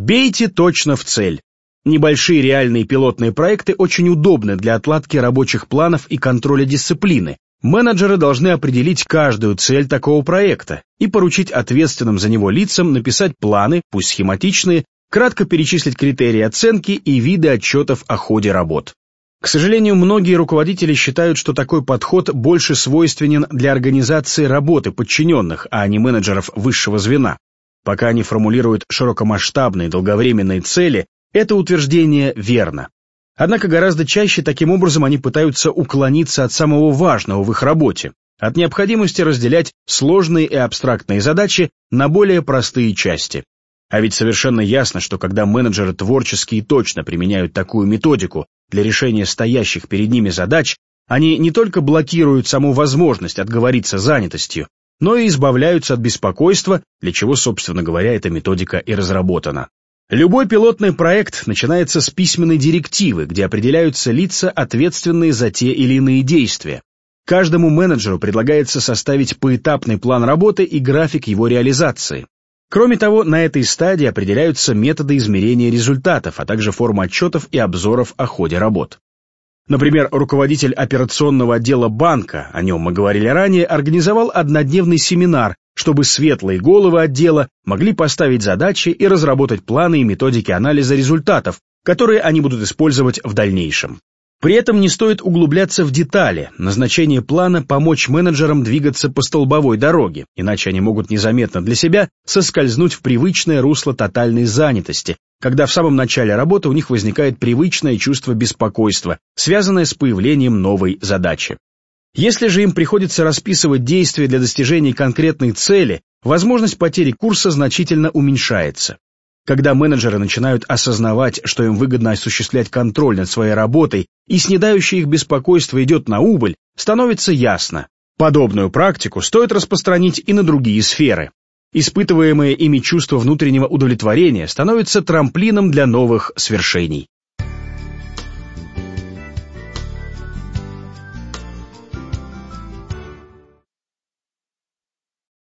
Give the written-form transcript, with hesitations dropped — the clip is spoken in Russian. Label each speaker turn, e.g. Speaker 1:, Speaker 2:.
Speaker 1: Бейте точно в цель. Небольшие реальные пилотные проекты очень удобны для отладки рабочих планов и контроля дисциплины. Менеджеры должны определить каждую цель такого проекта и поручить ответственным за него лицам написать планы, пусть схематичные, кратко перечислить критерии оценки и виды отчетов о ходе работ. К сожалению, многие руководители считают, что такой подход больше свойственен для организации работы подчиненных, а не менеджеров высшего звена. Пока они формулируют широкомасштабные долговременные цели, это утверждение верно. Однако гораздо чаще таким образом они пытаются уклониться от самого важного в их работе, от необходимости разделять сложные и абстрактные задачи на более простые части. А ведь совершенно ясно, что когда менеджеры творчески и точно применяют такую методику для решения стоящих перед ними задач, они не только блокируют саму возможность отговориться занятостью, но и избавляются от беспокойства, для чего, собственно говоря, эта методика и разработана. Любой пилотный проект начинается с письменной директивы, где определяются лица, ответственные за те или иные действия. Каждому менеджеру предлагается составить поэтапный план работы и график его реализации. Кроме того, на этой стадии определяются методы измерения результатов, а также форма отчетов и обзоров о ходе работ. Например, руководитель операционного отдела банка, о нем мы говорили ранее, организовал однодневный семинар, чтобы светлые головы отдела могли поставить задачи и разработать планы и методики анализа результатов, которые они будут использовать в дальнейшем. При этом не стоит углубляться в детали. Назначение плана — помочь менеджерам двигаться по столбовой дороге, иначе они могут незаметно для себя соскользнуть в привычное русло тотальной занятости, когда в самом начале работы у них возникает привычное чувство беспокойства, связанное с появлением новой задачи. Если же им приходится расписывать действия для достижения конкретной цели, возможность потери курса значительно уменьшается. Когда менеджеры начинают осознавать, что им выгодно осуществлять контроль над своей работой и снедающее их беспокойство идет на убыль, становится ясно. Подобную практику стоит распространить и на другие сферы. Испытываемое ими чувство внутреннего удовлетворения становится трамплином для новых свершений.